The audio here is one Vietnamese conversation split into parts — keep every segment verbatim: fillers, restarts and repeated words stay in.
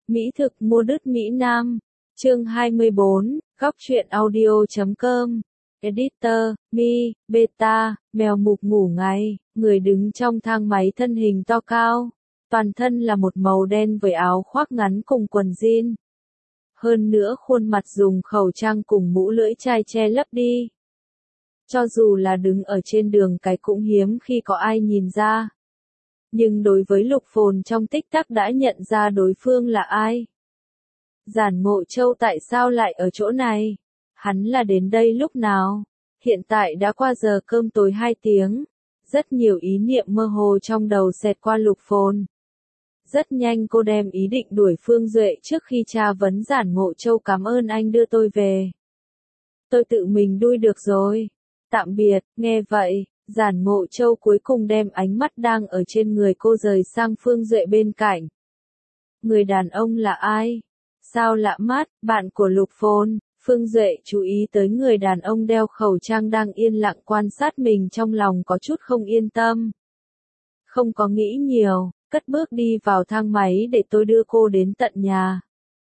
Mỹ thực mua đứt Mỹ Nam. Chương hai mươi bốn, góc truyện audio chấm com. Editor, Mi, Beta, mèo mục ngủ ngay, người đứng trong thang máy thân hình to cao. Toàn thân là một màu đen với áo khoác ngắn cùng quần jean. Hơn nữa khuôn mặt dùng khẩu trang cùng mũ lưỡi chai che lấp đi. Cho dù là đứng ở trên đường cái cũng hiếm khi có ai nhìn ra. Nhưng đối với Lục Phồn trong tích tắc đã nhận ra đối phương là ai. Giản Ngộ Châu tại sao lại ở chỗ này? Hắn là đến đây lúc nào? Hiện tại đã qua giờ cơm tối hai tiếng. Rất nhiều ý niệm mơ hồ trong đầu xẹt qua Lục Phồn. Rất nhanh cô đem ý định đuổi Phương Duệ trước khi tra vấn Giản Ngộ Châu. Cảm ơn anh đưa tôi về. Tôi tự mình đuổi được rồi. Tạm biệt. Nghe vậy, Giản Ngộ Châu cuối cùng đem ánh mắt đang ở trên người cô rời sang Phương Duệ bên cạnh. Người đàn ông là ai? Sao lạ mắt? Bạn của Lục Phồn. Phương Duệ chú ý tới người đàn ông đeo khẩu trang đang yên lặng quan sát mình, trong lòng có chút không yên tâm. Không có nghĩ nhiều, cất bước đi vào thang máy để tôi đưa cô đến tận nhà.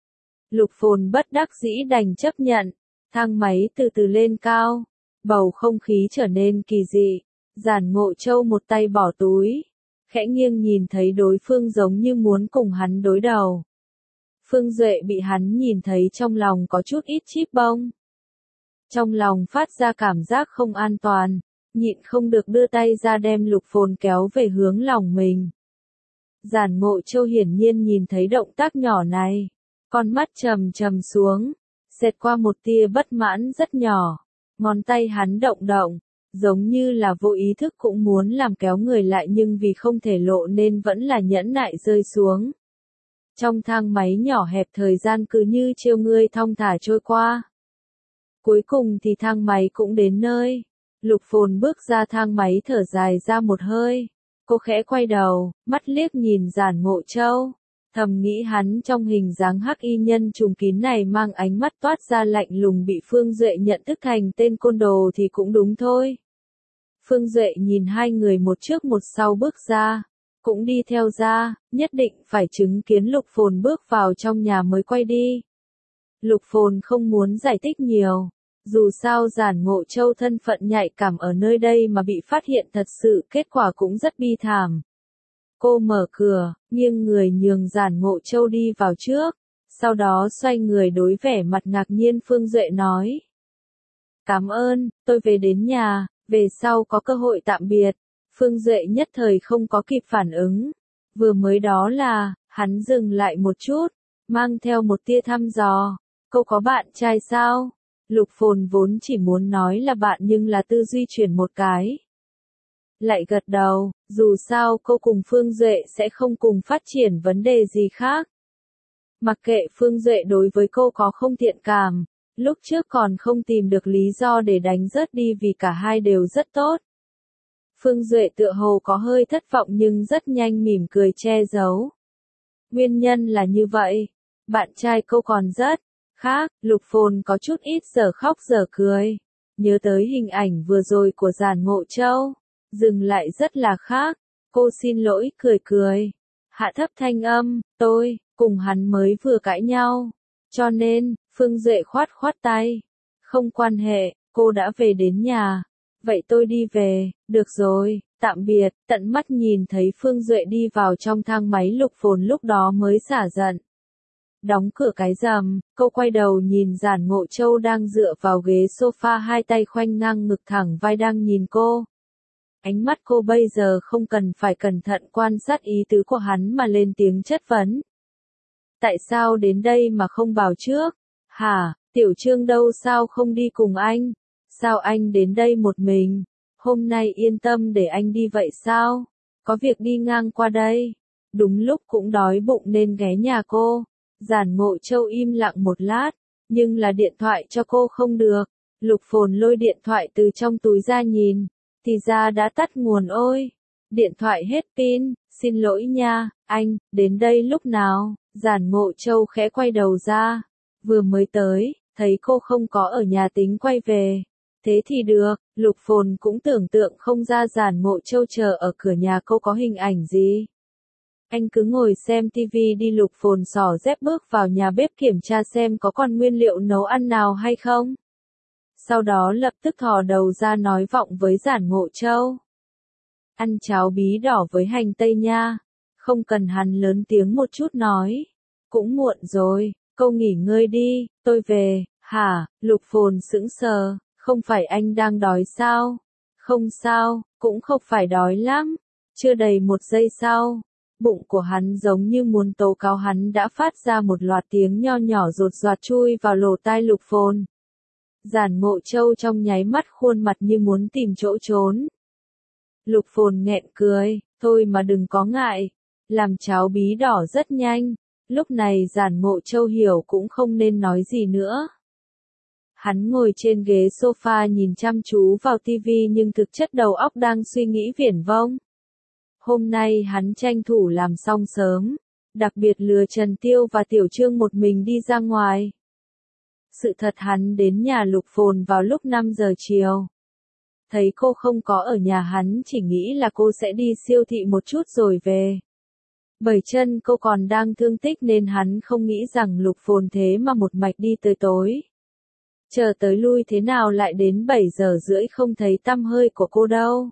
Lục Phồn bất đắc dĩ đành chấp nhận. Thang máy từ từ lên cao. Bầu không khí trở nên kỳ dị. Giản Ngộ Châu một tay bỏ túi, khẽ nghiêng nhìn thấy đối phương giống như muốn cùng hắn đối đầu. Phương Duệ bị hắn nhìn thấy trong lòng có chút ít chíp bông. Trong lòng phát ra cảm giác không an toàn, nhịn không được đưa tay ra đem Lục Phồn kéo về hướng lòng mình. Giản Ngộ Châu hiển nhiên nhìn thấy động tác nhỏ này, con mắt trầm trầm xuống, xẹt qua một tia bất mãn rất nhỏ. Ngón tay hắn động động, giống như là vô ý thức cũng muốn làm kéo người lại, nhưng vì không thể lộ nên vẫn là nhẫn nại rơi xuống. Trong thang máy nhỏ hẹp thời gian cứ như chiêu ngươi thong thả trôi qua. Cuối cùng thì thang máy cũng đến nơi. Lục Phồn bước ra thang máy thở dài ra một hơi. Cô khẽ quay đầu, mắt liếc nhìn Giản Ngộ Châu. Thầm nghĩ hắn trong hình dáng hắc y nhân trùm kín này mang ánh mắt toát ra lạnh lùng, bị Phương Duệ nhận thức thành tên côn đồ thì cũng đúng thôi. Phương Duệ nhìn hai người một trước một sau bước ra, cũng đi theo ra, nhất định phải chứng kiến Lục Phồn bước vào trong nhà mới quay đi. Lục Phồn không muốn giải thích nhiều, dù sao Giản Ngộ Châu thân phận nhạy cảm ở nơi đây mà bị phát hiện thật sự kết quả cũng rất bi thảm. Cô mở cửa, nghiêng người nhường Giản Ngộ Châu đi vào trước, sau đó xoay người đối vẻ mặt ngạc nhiên Phương Duệ nói. Cảm ơn, tôi về đến nhà, về sau có cơ hội tạm biệt. Phương Duệ nhất thời không có kịp phản ứng. Vừa mới đó là, hắn dừng lại một chút, mang theo một tia thăm dò. Cô có bạn trai sao? Lục Phồn vốn chỉ muốn nói là bạn nhưng là tư duy chuyển một cái. Lại gật đầu, dù sao cô cùng Phương Duệ sẽ không cùng phát triển vấn đề gì khác. Mặc kệ Phương Duệ đối với cô có không thiện cảm, lúc trước còn không tìm được lý do để đánh rớt đi vì cả hai đều rất tốt. Phương Duệ tựa hồ có hơi thất vọng nhưng rất nhanh mỉm cười che giấu. Nguyên nhân là như vậy, bạn trai cô còn rất khác. Lục Phồn có chút ít giờ khóc giờ cười, nhớ tới hình ảnh vừa rồi của Giản Ngộ Châu. Dừng lại rất là khác, cô xin lỗi cười cười, hạ thấp thanh âm, tôi, cùng hắn mới vừa cãi nhau, cho nên, Phương Duệ khoát khoát tay, không quan hệ, cô đã về đến nhà, vậy tôi đi về, được rồi, tạm biệt. Tận mắt nhìn thấy Phương Duệ đi vào trong thang máy, Lục Phồn lúc đó mới xả giận. Đóng cửa cái rầm, cô quay đầu nhìn Giản Ngộ Châu đang dựa vào ghế sofa, hai tay khoanh ngang ngực thẳng vai đang nhìn cô. Ánh mắt cô bây giờ không cần phải cẩn thận quan sát ý tứ của hắn mà lên tiếng chất vấn. Tại sao đến đây mà không bảo trước? Hả, Tiểu Trương đâu, sao không đi cùng anh? Sao anh đến đây một mình? Hôm nay yên tâm để anh đi vậy sao? Có việc đi ngang qua đây. Đúng lúc cũng đói bụng nên ghé nhà cô. Giản Ngộ Châu im lặng một lát, nhưng là điện thoại cho cô không được. Lục Phồn lôi điện thoại từ trong túi ra nhìn. Thì ra đã tắt nguồn. Ôi, điện thoại hết pin, xin lỗi nha, anh, đến đây lúc nào? Giản Ngộ Châu khẽ quay đầu ra, vừa mới tới, thấy cô không có ở nhà tính quay về. Thế thì được, Lục Phồn cũng tưởng tượng không ra Giản Ngộ Châu chờ ở cửa nhà cô có hình ảnh gì. Anh cứ ngồi xem tivi đi. Lục Phồn xỏ dép bước vào nhà bếp kiểm tra xem có còn nguyên liệu nấu ăn nào hay không. Sau đó lập tức thò đầu ra nói vọng với Giản Ngộ Châu. Ăn cháo bí đỏ với hành tây nha. Không cần. Hắn lớn tiếng một chút nói. Cũng muộn rồi, cô nghỉ ngơi đi, tôi về. Hả? Lục Phồn sững sờ. Không phải anh đang đói sao? Không sao, cũng không phải đói lắm. Chưa đầy một giây sau, bụng của hắn giống như muốn tố cáo hắn đã phát ra một loạt tiếng nho nhỏ rột rạt chui vào lỗ tai Lục Phồn. Giản Ngộ Châu trong nháy mắt khuôn mặt như muốn tìm chỗ trốn. Lục Phồn nghẹn cười, thôi mà đừng có ngại, làm cháo bí đỏ rất nhanh. Lúc này Giản Ngộ Châu hiểu cũng không nên nói gì nữa. Hắn ngồi trên ghế sofa nhìn chăm chú vào tivi nhưng thực chất đầu óc đang suy nghĩ viển vông. Hôm nay hắn tranh thủ làm xong sớm, đặc biệt lừa Trần Tiêu và Tiểu Trương một mình đi ra ngoài. Sự thật hắn đến nhà Lục Phồn vào lúc năm giờ chiều. Thấy cô không có ở nhà hắn chỉ nghĩ là cô sẽ đi siêu thị một chút rồi về. Bởi chân cô còn đang thương tích nên hắn không nghĩ rằng Lục Phồn thế mà một mạch đi tới tối. Chờ tới lui thế nào lại đến bảy giờ rưỡi không thấy tăm hơi của cô đâu.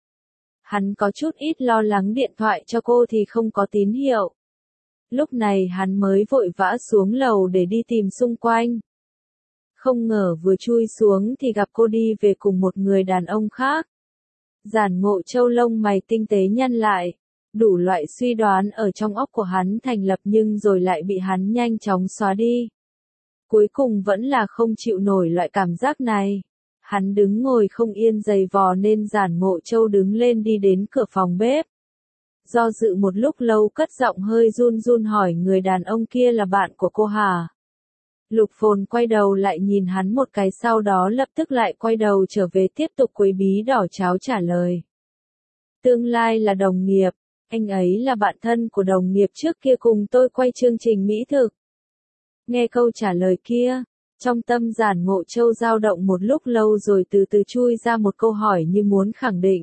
Hắn có chút ít lo lắng điện thoại cho cô thì không có tín hiệu. Lúc này hắn mới vội vã xuống lầu để đi tìm xung quanh. Không ngờ vừa chui xuống thì gặp cô đi về cùng một người đàn ông khác. Giản Ngộ Châu lông mày tinh tế nhăn lại. Đủ loại suy đoán ở trong óc của hắn thành lập nhưng rồi lại bị hắn nhanh chóng xóa đi. Cuối cùng vẫn là không chịu nổi loại cảm giác này. Hắn đứng ngồi không yên giày vò nên Giản Ngộ Châu đứng lên đi đến cửa phòng bếp. Do dự một lúc lâu cất giọng hơi run run hỏi người đàn ông kia là bạn của cô hả? Lục Phồn quay đầu lại nhìn hắn một cái sau đó lập tức lại quay đầu trở về tiếp tục quấy bí đỏ cháo trả lời. Tương lai là đồng nghiệp, anh ấy là bạn thân của đồng nghiệp trước kia cùng tôi quay chương trình mỹ thực. Nghe câu trả lời kia, trong tâm Giản Ngộ Châu dao động một lúc lâu rồi từ từ chui ra một câu hỏi như muốn khẳng định.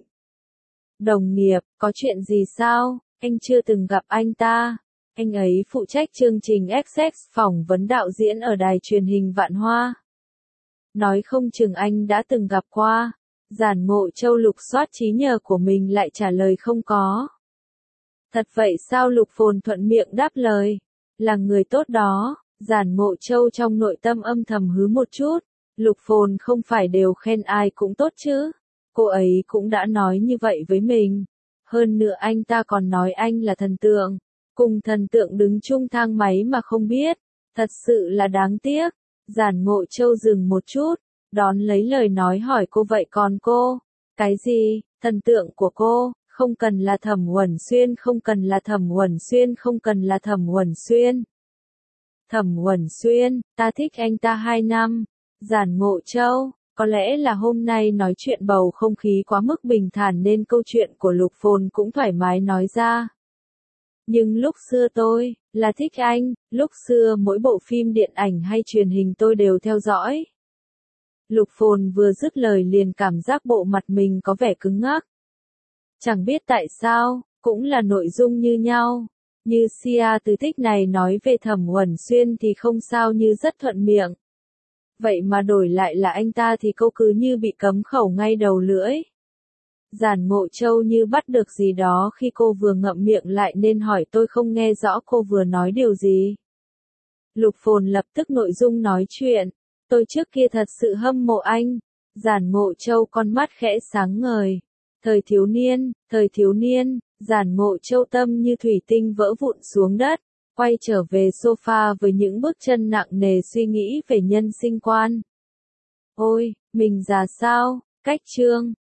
Đồng nghiệp, có chuyện gì sao? Anh chưa từng gặp anh ta. Anh ấy phụ trách chương trình ích ích phỏng vấn đạo diễn ở đài truyền hình Vạn Hoa. Nói không chừng anh đã từng gặp qua. Giản Ngộ Châu lục soát trí nhớ của mình lại trả lời không có. Thật vậy sao? Lục Phồn thuận miệng đáp lời. Là người tốt đó. Giản Ngộ Châu trong nội tâm âm thầm hứ một chút. Lục Phồn không phải đều khen ai cũng tốt chứ. Cô ấy cũng đã nói như vậy với mình. Hơn nữa anh ta còn nói anh là thần tượng. Cùng thần tượng đứng chung thang máy mà không biết. Thật sự là đáng tiếc. Giản Ngộ Châu dừng một chút. Đón lấy lời nói hỏi cô vậy còn cô? Cái gì? Thần tượng của cô? Không cần là Thẩm Uẩn Xuyên, không cần là Thẩm Uẩn Xuyên, không cần là Thẩm Uẩn Xuyên. Thẩm Uẩn Xuyên, ta thích anh ta hai năm. Giản Ngộ Châu, có lẽ là hôm nay nói chuyện bầu không khí quá mức bình thản nên câu chuyện của Lục Phồn cũng thoải mái nói ra. Nhưng lúc xưa tôi, là thích anh, lúc xưa mỗi bộ phim điện ảnh hay truyền hình tôi đều theo dõi. Lục Phồn vừa dứt lời liền cảm giác bộ mặt mình có vẻ cứng ngắc. Chẳng biết tại sao, cũng là nội dung như nhau. Như Sia từ tích này nói về Thẩm Uẩn Xuyên thì không sao như rất thuận miệng. Vậy mà đổi lại là anh ta thì câu cứ như bị cấm khẩu ngay đầu lưỡi. Giản Ngộ Châu như bắt được gì đó khi cô vừa ngậm miệng lại nên hỏi tôi không nghe rõ cô vừa nói điều gì. Lục Phồn lập tức nội dung nói chuyện. Tôi trước kia thật sự hâm mộ anh. Giản Ngộ Châu con mắt khẽ sáng ngời. Thời thiếu niên, thời thiếu niên, Giản Ngộ Châu tâm như thủy tinh vỡ vụn xuống đất, quay trở về sofa với những bước chân nặng nề suy nghĩ về nhân sinh quan. Ôi, mình già sao? Cách chương